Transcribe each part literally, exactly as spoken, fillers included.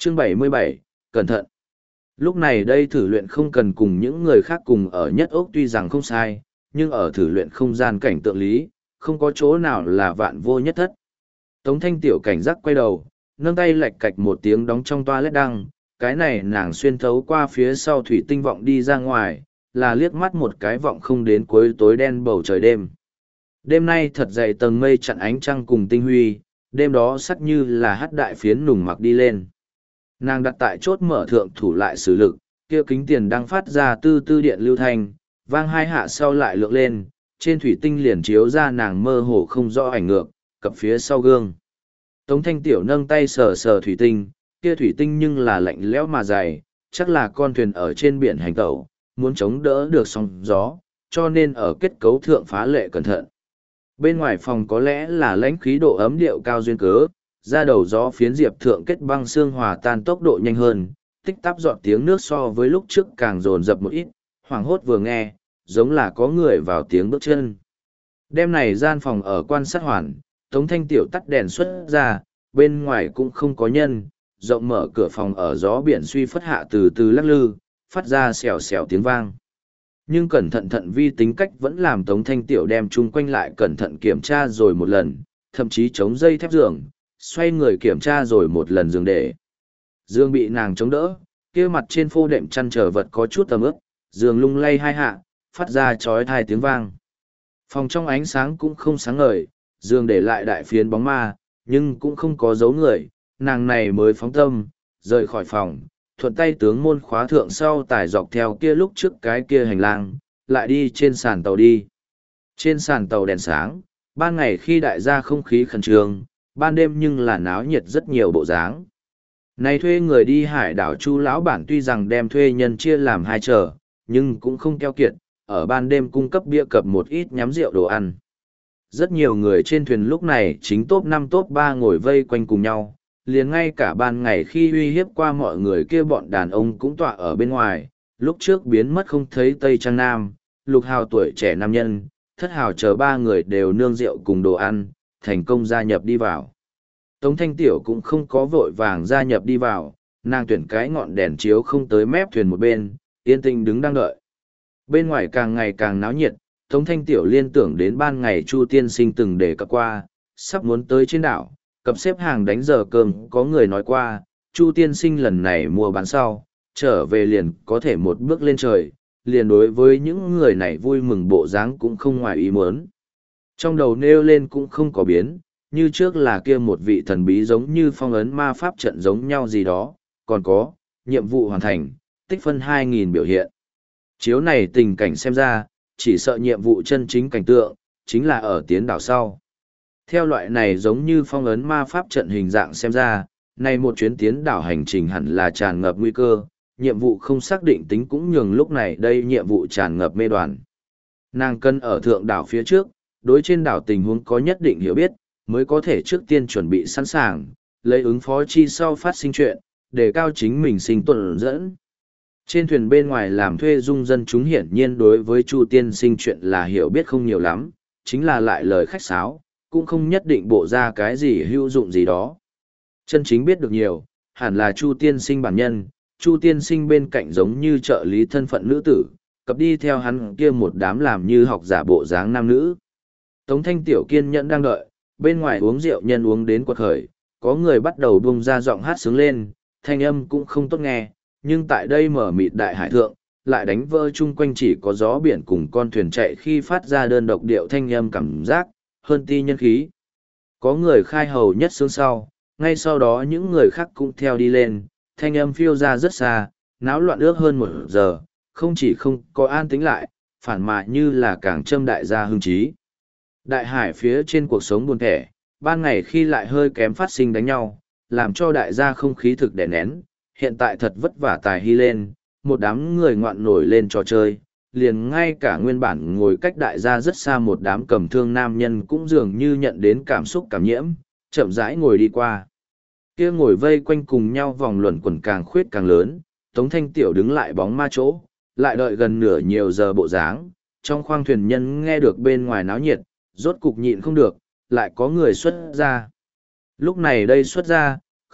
Chương bảy mươi bảy, cẩn thận. Lúc này đây thử luyện không cần cùng những người khác cùng ở nhất ốc tuy rằng không sai, nhưng ở thử luyện không gian cảnh tượng lý, không có chỗ nào là vạn vô nhất thất. Tống Thanh Tiểu cảnh giác quay đầu, nâng tay lạch cạch một tiếng đóng trong toilet đăng, cái này nàng xuyên thấu qua phía sau thủy tinh vọng đi ra ngoài, là liếc mắt một cái vọng không đến cuối tối đen bầu trời đêm. Đêm nay thật dày tầng mây chặn ánh trăng cùng tinh huy, đêm đó sắc như là hắt đại phiến nùng mặc đi lên. Nàng đặt tại chốt mở thượng thủ lại sử lực, kia kính tiền đang phát ra tư tư điện lưu thanh, vang hai hạ sau lại lượn lên, trên thủy tinh liền chiếu ra nàng mơ hồ không rõ ảnh ngược, cập phía sau gương. Tống Thanh Tiểu nâng tay sờ sờ thủy tinh, kia thủy tinh nhưng là lạnh lẽo mà dày, chắc là con thuyền ở trên biển hành tẩu, muốn chống đỡ được sóng gió, cho nên ở kết cấu thượng phá lệ cẩn thận. Bên ngoài phòng có lẽ là lãnh khí độ ấm điệu cao duyên cớ, ra đầu gió phiến diệp thượng kết băng xương hòa tan tốc độ nhanh hơn, tích tắp giọt tiếng nước so với lúc trước càng dồn dập một ít, hoảng hốt vừa nghe, giống là có người vào tiếng bước chân. Đêm này gian phòng ở quan sát hoàn, Tống Thanh Tiểu tắt đèn xuất ra, bên ngoài cũng không có nhân, rộng mở cửa phòng ở gió biển suy phất hạ từ từ lắc lư, phát ra xèo xèo tiếng vang. Nhưng cẩn thận thận vi tính cách vẫn làm Tống Thanh Tiểu đem chung quanh lại cẩn thận kiểm tra rồi một lần, thậm chí chống dây thép giường, xoay người kiểm tra rồi một lần giường để. Giường bị nàng chống đỡ, kia mặt trên phô đệm chăn trở vật có chút tầm ướp, giường lung lay hai hạ, phát ra chói tai tiếng vang. Phòng trong ánh sáng cũng không sáng ngời, giường để lại đại phiến bóng ma, nhưng cũng không có dấu người, nàng này mới phóng tâm, rời khỏi phòng, thuận tay tướng môn khóa thượng sau tải dọc theo kia lúc trước cái kia hành lang, lại đi trên sàn tàu đi. Trên sàn tàu đèn sáng, ban ngày khi đại gia không khí khẩn trương, ban đêm nhưng là náo nhiệt rất nhiều bộ dáng. Này thuê người đi hải đảo Chu lão bản tuy rằng đem thuê nhân chia làm hai chờ, nhưng cũng không keo kiệt, ở ban đêm cung cấp bia cập một ít nhắm rượu đồ ăn. Rất nhiều người trên thuyền lúc này chính top năm top ba ngồi vây quanh cùng nhau, liền ngay cả ban ngày khi uy hiếp qua mọi người kia bọn đàn ông cũng tọa ở bên ngoài, lúc trước biến mất không thấy Tây Trang Nam, Lục Hào tuổi trẻ nam nhân, Thất Hào chờ ba người đều nương rượu cùng đồ ăn, thành công gia nhập đi vào. Tống Thanh Tiểu cũng không có vội vàng gia nhập đi vào, nàng tuyển cái ngọn đèn chiếu không tới mép thuyền một bên, yên tĩnh đứng đang đợi. Bên ngoài càng ngày càng náo nhiệt, Tống Thanh Tiểu liên tưởng đến ban ngày Chu Tiên Sinh từng đề cập qua, sắp muốn tới trên đảo, cập xếp hàng đánh giờ cơm có người nói qua, Chu Tiên Sinh lần này mua bán sau, trở về liền có thể một bước lên trời, liền đối với những người này vui mừng bộ dáng cũng không ngoài ý muốn. Trong đầu nêu lên cũng không có biến, như trước là kia một vị thần bí giống như phong ấn ma pháp trận giống nhau gì đó, còn có, nhiệm vụ hoàn thành, tích phân hai nghìn biểu hiện. Chiếu này tình cảnh xem ra, chỉ sợ nhiệm vụ chân chính cảnh tượng, chính là ở tiến đảo sau. Theo loại này giống như phong ấn ma pháp trận hình dạng xem ra, này một chuyến tiến đảo hành trình hẳn là tràn ngập nguy cơ, nhiệm vụ không xác định tính cũng nhường lúc này đây nhiệm vụ tràn ngập mê đoàn. Nàng cân ở thượng đảo phía trước, đối trên đảo tình huống có nhất định hiểu biết, mới có thể trước tiên chuẩn bị sẵn sàng, lấy ứng phó chi sau phát sinh chuyện, để cao chính mình sinh tồn dẫn. Trên thuyền bên ngoài làm thuê dung dân chúng hiển nhiên đối với Chu Tiên Sinh chuyện là hiểu biết không nhiều lắm, chính là lại lời khách sáo, cũng không nhất định bộ ra cái gì hữu dụng gì đó. Chân chính biết được nhiều, hẳn là Chu Tiên Sinh bản nhân, Chu Tiên Sinh bên cạnh giống như trợ lý thân phận nữ tử, cập đi theo hắn kia một đám làm như học giả bộ dáng nam nữ. Tống Thanh Tiểu kiên nhẫn đang đợi, bên ngoài uống rượu nhân uống đến quật khởi, có người bắt đầu buông ra giọng hát sướng lên, thanh âm cũng không tốt nghe, nhưng tại đây mở mịt đại hải thượng, lại đánh vỡ chung quanh chỉ có gió biển cùng con thuyền chạy khi phát ra đơn độc điệu thanh âm cảm giác, hơn ti nhân khí. Có người khai hầu nhất sướng sau, ngay sau đó những người khác cũng theo đi lên, thanh âm phiêu ra rất xa, náo loạn ước hơn một giờ, không chỉ không có an tĩnh lại, phản mà như là càng châm đại gia hưng trí. Đại hải phía trên cuộc sống buồn thẻ, ban ngày khi lại hơi kém phát sinh đánh nhau, làm cho đại gia không khí thực đè nén, hiện tại thật vất vả tài hy lên, một đám người ngoạn nổi lên trò chơi, liền ngay cả nguyên bản ngồi cách đại gia rất xa một đám cầm thương nam nhân cũng dường như nhận đến cảm xúc cảm nhiễm, chậm rãi ngồi đi qua. Kia ngồi vây quanh cùng nhau vòng luẩn quẩn càng khuyết càng lớn, Tống Thanh Tiểu đứng lại bóng ma chỗ, lại đợi gần nửa nhiều giờ bộ dáng, trong khoang thuyền nhân nghe được bên ngoài náo nhiệt, rốt cục nhịn không được, lại có người xuất ra. Lúc này đây xuất ra,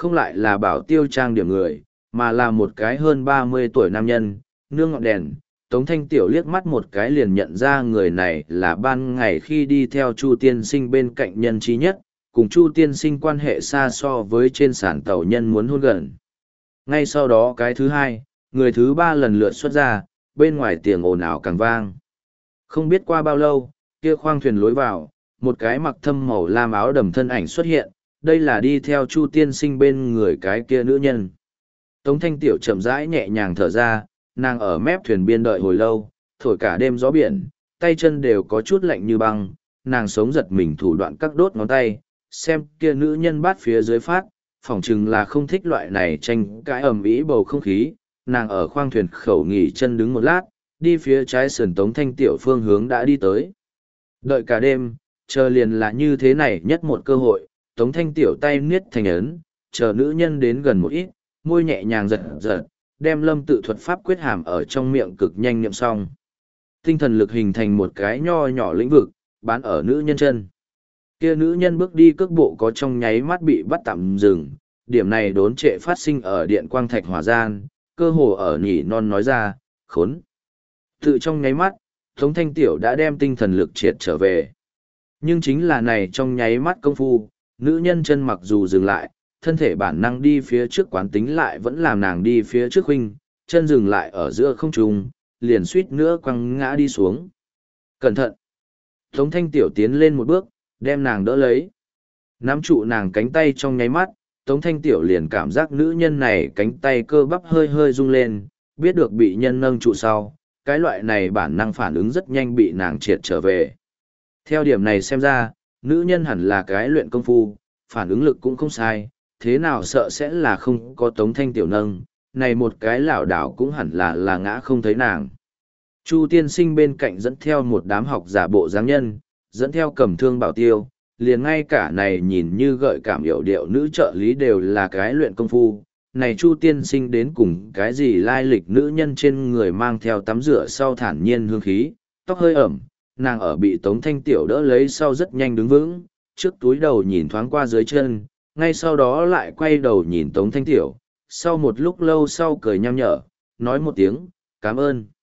không lại là bảo tiêu trang điểm người, mà là một cái hơn ba mươi tuổi nam nhân, nương ngọn đèn. Tống Thanh Tiểu liếc mắt một cái liền nhận ra người này là ban ngày khi đi theo Chu Tiên Sinh bên cạnh nhân trí nhất, cùng Chu Tiên Sinh quan hệ xa so với trên sàn tàu nhân muốn hôn gần. Ngay sau đó cái thứ hai, người thứ ba lần lượt xuất ra, bên ngoài tiếng ồn ào càng vang. Không biết qua bao lâu, kia khoang thuyền lối vào, một cái mặc thâm màu lam áo đầm thân ảnh xuất hiện, đây là đi theo Chu Tiên Sinh bên người cái kia nữ nhân. Tống Thanh Tiểu chậm rãi nhẹ nhàng thở ra, nàng ở mép thuyền biên đợi hồi lâu, thổi cả đêm gió biển, tay chân đều có chút lạnh như băng, nàng sống giật mình thủ đoạn các đốt ngón tay, xem kia nữ nhân bát phía dưới phát, phỏng chừng là không thích loại này tranh cãi ầm ĩ bầu không khí, nàng ở khoang thuyền khẩu nghỉ chân đứng một lát, đi phía trái sườn Tống Thanh Tiểu phương hướng đã đi tới. Đợi cả đêm, chờ liền là như thế này nhất một cơ hội, Tống Thanh Tiểu tay niết thành ấn, chờ nữ nhân đến gần một ít, môi nhẹ nhàng giật giật, đem lâm tự thuật pháp quyết hàm ở trong miệng cực nhanh niệm xong. Tinh thần lực hình thành một cái nho nhỏ lĩnh vực, bán ở nữ nhân chân. Kia nữ nhân bước đi cước bộ có trong nháy mắt bị bắt tạm dừng, điểm này đốn trệ phát sinh ở điện quang thạch hỏa gian, cơ hồ ở nhỉ non nói ra, khốn. Tự trong nháy mắt, Tống Thanh Tiểu đã đem tinh thần lực triệt trở về. Nhưng chính là này trong nháy mắt công phu, nữ nhân chân mặc dù dừng lại, thân thể bản năng đi phía trước quán tính lại vẫn làm nàng đi phía trước huynh, chân dừng lại ở giữa không trung, liền suýt nữa quăng ngã đi xuống. Cẩn thận! Tống Thanh Tiểu tiến lên một bước, đem nàng đỡ lấy. Nắm trụ nàng cánh tay trong nháy mắt, Tống Thanh Tiểu liền cảm giác nữ nhân này cánh tay cơ bắp hơi hơi rung lên, biết được bị nhân nâng trụ sau, cái loại này bản năng phản ứng rất nhanh bị nàng triệt trở về. Theo điểm này xem ra, nữ nhân hẳn là cái luyện công phu, phản ứng lực cũng không sai, thế nào sợ sẽ là không có Tống Thanh Tiểu nâng, này một cái lảo đảo cũng hẳn là là ngã không thấy nàng. Chu Tiên Sinh bên cạnh dẫn theo một đám học giả bộ dáng nhân, dẫn theo cầm thương bảo tiêu, liền ngay cả này nhìn như gợi cảm hiểu điệu nữ trợ lý đều là cái luyện công phu. Này Chu Tiên Sinh đến cùng cái gì lai lịch nữ nhân trên người mang theo tắm rửa sau thản nhiên hương khí, tóc hơi ẩm, nàng ở bị Tống Thanh Tiểu đỡ lấy sau rất nhanh đứng vững, trước túi đầu nhìn thoáng qua dưới chân, ngay sau đó lại quay đầu nhìn Tống Thanh Tiểu, sau một lúc lâu sau cười nham nhở, nói một tiếng, cảm ơn.